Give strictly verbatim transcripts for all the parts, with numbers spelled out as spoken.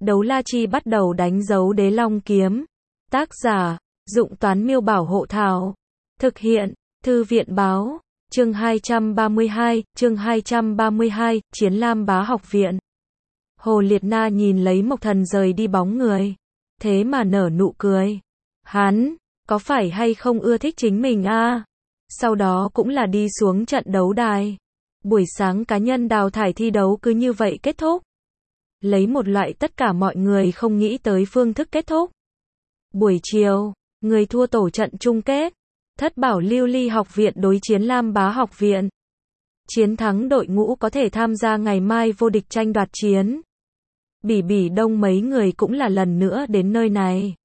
Đấu la chi bắt đầu đánh dấu đế long kiếm. Tác giả, Dụng Toán Miêu Bảo Hộ Thảo. Thực hiện, Thư viện Báo. Chương hai trăm ba mươi hai, chương hai trăm ba mươi hai, Chiến Lam Bá Học Viện. Hồ Liệt Na nhìn lấy Mộc Thần rời đi bóng người. Thế mà nở nụ cười. Hắn, có phải hay không ưa thích chính mình a? À? Sau đó cũng là đi xuống trận đấu đài. Buổi sáng cá nhân đào thải thi đấu cứ như vậy kết thúc. Lấy một loại tất cả mọi người không nghĩ tới phương thức kết thúc. Buổi chiều, người thua tổ trận chung kết. Thất bảo lưu ly học viện đối chiến Lam Bá học viện. Chiến thắng đội ngũ có thể tham gia ngày mai vô địch tranh đoạt chiến. Bỉ Bỉ Đông mấy người cũng là lần nữa đến nơi này.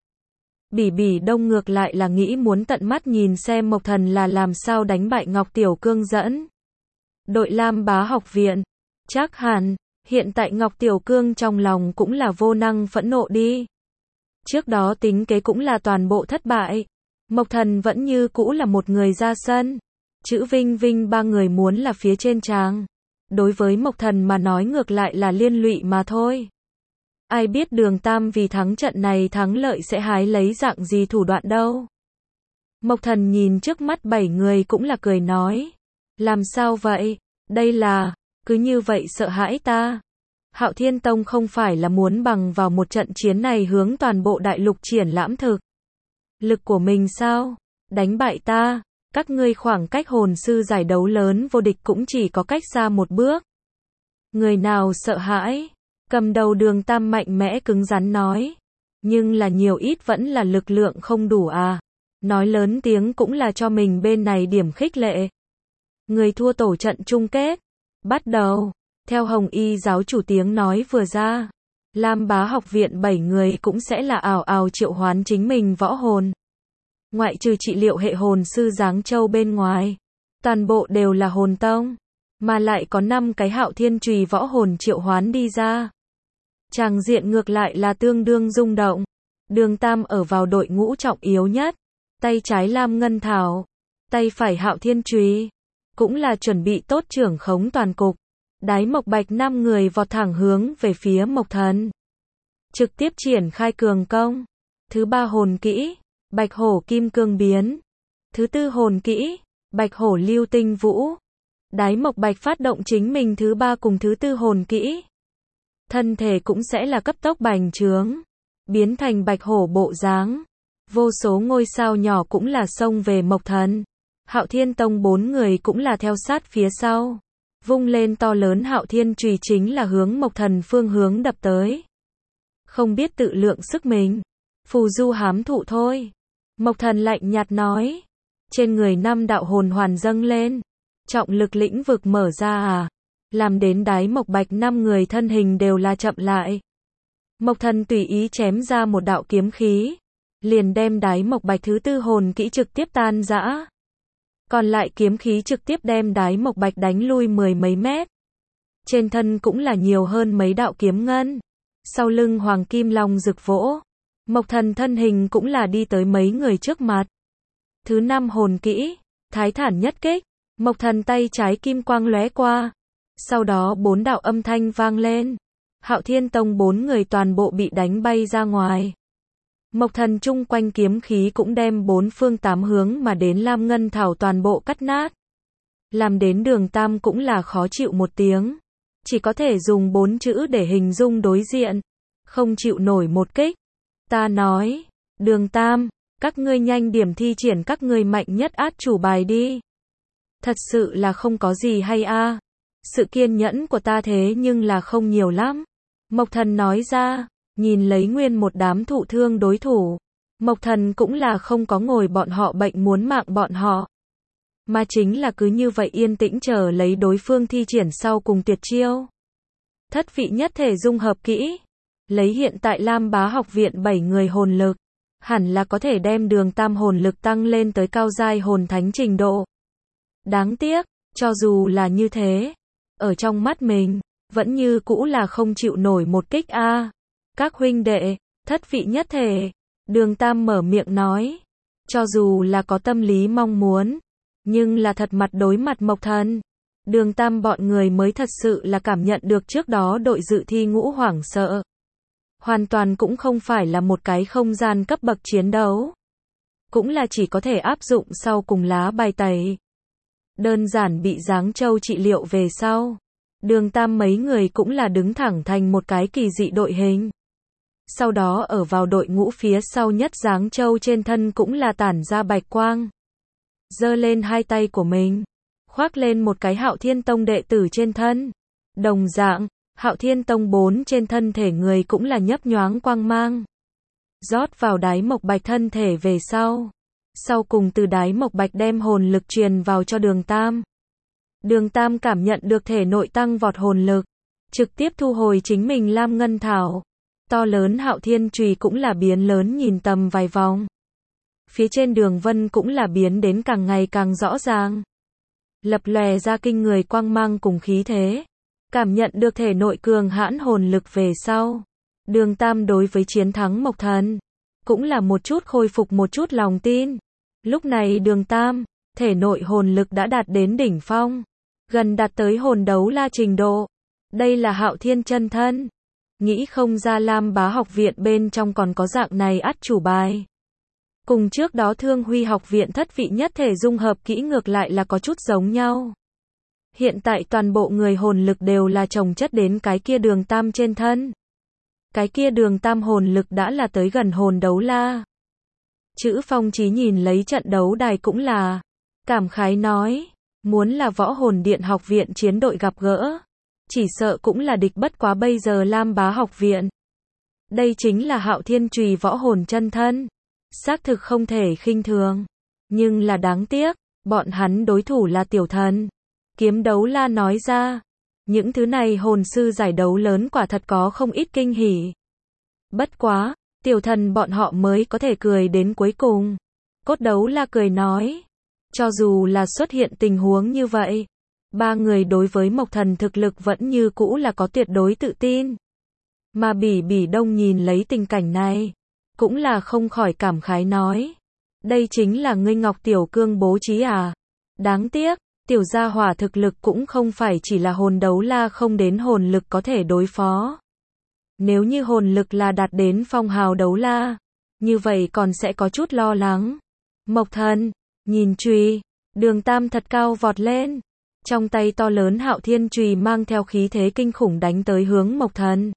Bỉ Bỉ Đông ngược lại là nghĩ muốn tận mắt nhìn xem Mộc Thần là làm sao đánh bại Ngọc Tiểu Cương dẫn đội Lam Bá học viện. Chắc hẳn, hiện tại Ngọc Tiểu Cương trong lòng cũng là vô năng phẫn nộ đi. Trước đó tính kế cũng là toàn bộ thất bại. Mộc Thần vẫn như cũ là một người ra sân. Chữ Vinh Vinh ba người muốn là phía trên tràng. Đối với Mộc Thần mà nói ngược lại là liên lụy mà thôi. Ai biết Đường Tam vì thắng trận này thắng lợi sẽ hái lấy dạng gì thủ đoạn đâu. Mộc Thần nhìn trước mắt bảy người cũng là cười nói. Làm sao vậy? Đây là, cứ như vậy sợ hãi ta. Hạo Thiên Tông không phải là muốn bằng vào một trận chiến này hướng toàn bộ đại lục triển lãm thực lực của mình sao? Đánh bại ta, các ngươi khoảng cách hồn sư giải đấu lớn vô địch cũng chỉ có cách xa một bước. Người nào sợ hãi? Cầm đầu Đường Tam mạnh mẽ cứng rắn nói. Nhưng là nhiều ít vẫn là lực lượng không đủ à. Nói lớn tiếng cũng là cho mình bên này điểm khích lệ. Người thua tổ trận chung kết. Bắt đầu. Theo Hồng Y giáo chủ tiếng nói vừa ra. Lam Bá học viện bảy người cũng sẽ là ảo ảo triệu hoán chính mình võ hồn. Ngoại trừ trị liệu hệ hồn sư Giáng Châu bên ngoài. Toàn bộ đều là hồn tông. Mà lại có năm cái Hạo Thiên Chùy võ hồn triệu hoán đi ra. Tràng diện ngược lại là tương đương rung động. Đường Tam ở vào đội ngũ trọng yếu nhất. Tay trái Lam Ngân Thảo. Tay phải Hạo Thiên Chùy. Cũng là chuẩn bị tốt trưởng khống toàn cục. Đái Mộc Bạch năm người vọt thẳng hướng về phía Mộc Thần. Trực tiếp triển khai cường công. Thứ ba hồn kỹ. Bạch Hổ Kim Cương Biến. Thứ tư hồn kỹ. Bạch Hổ Lưu Tinh Vũ. Đái Mộc Bạch phát động chính mình thứ ba cùng thứ tư hồn kỹ. Thân thể cũng sẽ là cấp tốc bành trướng. Biến thành bạch hổ bộ dáng. Vô số ngôi sao nhỏ cũng là xông về Mộc Thần. Hạo Thiên Tông bốn người cũng là theo sát phía sau. Vung lên to lớn Hạo Thiên Chùy chính là hướng Mộc Thần phương hướng đập tới. Không biết tự lượng sức mình. Phù du hám thụ thôi. Mộc Thần lạnh nhạt nói. Trên người năm đạo hồn hoàn dâng lên. Trọng lực lĩnh vực mở ra à. Làm đến Đái Mộc Bạch năm người thân hình đều là chậm lại. Mộc Thần tùy ý chém ra một đạo kiếm khí. Liền đem Đái Mộc Bạch thứ tư hồn kỹ trực tiếp tan rã. Còn lại kiếm khí trực tiếp đem Đái Mộc Bạch đánh lui mười mấy mét. Trên thân cũng là nhiều hơn mấy đạo kiếm ngân. Sau lưng Hoàng Kim Long rực vỗ. Mộc Thần thân hình cũng là đi tới mấy người trước mặt. Thứ năm hồn kỹ. Thái thản nhất kích. Mộc Thần tay trái kim quang lóe qua. Sau đó bốn đạo âm thanh vang lên. Hạo Thiên Tông bốn người toàn bộ bị đánh bay ra ngoài. Mộc Thần chung quanh kiếm khí cũng đem bốn phương tám hướng mà đến Lam Ngân Thảo toàn bộ cắt nát. Làm đến Đường Tam cũng là khó chịu một tiếng. Chỉ có thể dùng bốn chữ để hình dung đối diện. Không chịu nổi một kích. Ta nói, Đường Tam, các ngươi nhanh điểm thi triển các ngươi mạnh nhất át chủ bài đi. Thật sự là không có gì hay a. À. Sự kiên nhẫn của ta thế nhưng là không nhiều lắm. Mộc Thần nói ra, nhìn lấy nguyên một đám thụ thương đối thủ. Mộc Thần cũng là không có ngồi bọn họ bệnh muốn mạng bọn họ. Mà chính là cứ như vậy yên tĩnh chờ lấy đối phương thi triển sau cùng tuyệt chiêu. Thất vị nhất thể dung hợp kỹ. Lấy hiện tại Lam Bá học viện bảy người hồn lực. Hẳn là có thể đem Đường Tam hồn lực tăng lên tới cao giai hồn thánh trình độ. Đáng tiếc, cho dù là như thế. Ở trong mắt mình, vẫn như cũ là không chịu nổi một kích a. À. Các huynh đệ, thất vị nhất thể. Đường Tam mở miệng nói. Cho dù là có tâm lý mong muốn. Nhưng là thật mặt đối mặt Mộc Thần. Đường Tam bọn người mới thật sự là cảm nhận được trước đó đội dự thi ngũ hoảng sợ. hoàn toàn cũng không phải là một cái không gian cấp bậc chiến đấu. Cũng là chỉ có thể áp dụng sau cùng lá bài tẩy. Đơn giản bị Giáng Châu trị liệu về sau. Đường Tam mấy người cũng là đứng thẳng thành một cái kỳ dị đội hình. Sau đó ở vào đội ngũ phía sau nhất Giáng Châu trên thân cũng là tản ra bạch quang. Giơ lên hai tay của mình. Khoác lên một cái Hạo Thiên Tông đệ tử trên thân. Đồng dạng, Hạo Thiên Tông bốn trên thân thể người cũng là nhấp nhoáng quang mang. Rót vào đái mộc bạch thân thể về sau. Sau cùng từ đái mộc bạch đem hồn lực truyền vào cho đường Tam. Đường Tam cảm nhận được thể nội tăng vọt hồn lực. Trực tiếp thu hồi chính mình Lam Ngân Thảo. To lớn Hạo Thiên Chùy cũng là biến lớn nhìn tầm vài vòng. Phía trên đường vân cũng là biến đến càng ngày càng rõ ràng. Lập lòe ra kinh người quang mang cùng khí thế. Cảm nhận được thể nội cường hãn hồn lực về sau. Đường Tam đối với chiến thắng Mộc Thần. Cũng là một chút khôi phục một chút lòng tin. Lúc này đường Tam, thể nội hồn lực đã đạt đến đỉnh phong. Gần đạt tới hồn đấu la trình độ. Đây là Hạo Thiên chân thân. Nghĩ không ra Lam Bá học viện bên trong còn có dạng này át chủ bài. Cùng trước đó Thương Huy học viện thất vị nhất thể dung hợp kỹ ngược lại là có chút giống nhau. Hiện tại toàn bộ người hồn lực đều là chồng chất đến cái kia đường Tam trên thân. Cái kia đường Tam hồn lực đã là tới gần hồn đấu la. Chữ Phong Chí nhìn lấy trận đấu đài cũng là cảm khái nói, muốn là Võ Hồn Điện học viện chiến đội gặp gỡ, chỉ sợ cũng là địch bất quá bây giờ Lam Bá học viện. Đây chính là Hạo Thiên Chùy võ hồn chân thân, xác thực không thể khinh thường, nhưng là đáng tiếc, bọn hắn đối thủ là tiểu thần. Kiếm Đấu La nói ra, những thứ này hồn sư giải đấu lớn quả thật có không ít kinh hỉ. Bất quá, tiểu thần bọn họ mới có thể cười đến cuối cùng. Cốt Đấu La cười nói, cho dù là xuất hiện tình huống như vậy, ba người đối với Mộc Thần thực lực vẫn như cũ là có tuyệt đối tự tin. Mà Bỉ Bỉ Đông nhìn lấy tình cảnh này, cũng là không khỏi cảm khái nói, đây chính là ngươi Ngọc Tiểu Cương bố trí à? Đáng tiếc, tiểu gia hỏa thực lực cũng không phải chỉ là hồn đấu la không đến hồn lực có thể đối phó. Nếu như hồn lực là đạt đến phong hào đấu la, như vậy còn sẽ có chút lo lắng. Mộc Thần, nhìn chùy, đường Tam thật cao vọt lên. Trong tay to lớn Hạo Thiên Chùy mang theo khí thế kinh khủng đánh tới hướng Mộc Thần.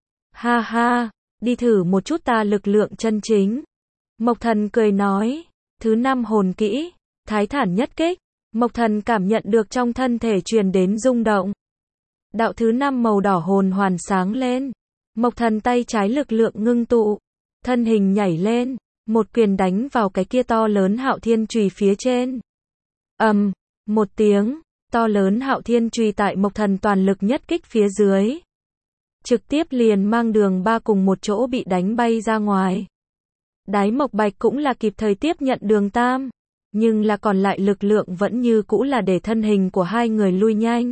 Ha ha, đi thử một chút ta lực lượng chân chính. Mộc Thần cười nói, thứ năm hồn kỹ, Thái Thản Nhất Kích. Mộc Thần cảm nhận được trong thân thể truyền đến rung động. Đạo thứ năm màu đỏ hồn hoàn sáng lên. Mộc Thần tay trái lực lượng ngưng tụ, thân hình nhảy lên, một quyền đánh vào cái kia to lớn Hạo Thiên Chùy phía trên. Ầm, um, một tiếng, to lớn Hạo Thiên Chùy tại Mộc Thần toàn lực nhất kích phía dưới, trực tiếp liền mang đường ba cùng một chỗ bị đánh bay ra ngoài. Đái Mộc Bạch cũng là kịp thời tiếp nhận đường Tam, nhưng là còn lại lực lượng vẫn như cũ là để thân hình của hai người lui nhanh.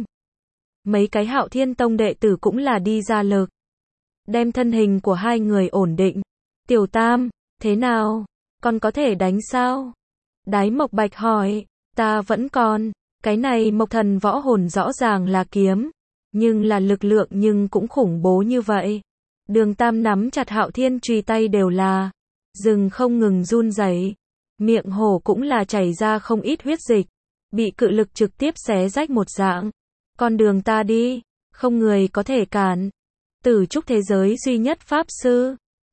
Mấy cái Hạo Thiên Tông đệ tử cũng là đi ra lực, đem thân hình của hai người ổn định. Tiểu Tam, thế nào? Còn có thể đánh sao? Đái Mộc Bạch hỏi, ta vẫn còn. Cái này Mộc Thần võ hồn rõ ràng là kiếm, nhưng là lực lượng nhưng cũng khủng bố như vậy. Đường Tam nắm chặt Hạo Thiên Chùy tay đều là rừng không ngừng run rẩy, miệng hổ cũng là chảy ra không ít huyết dịch, bị cự lực trực tiếp xé rách một dạng. Con đường ta đi, không người có thể cản. Tử trúc thế giới duy nhất pháp sư,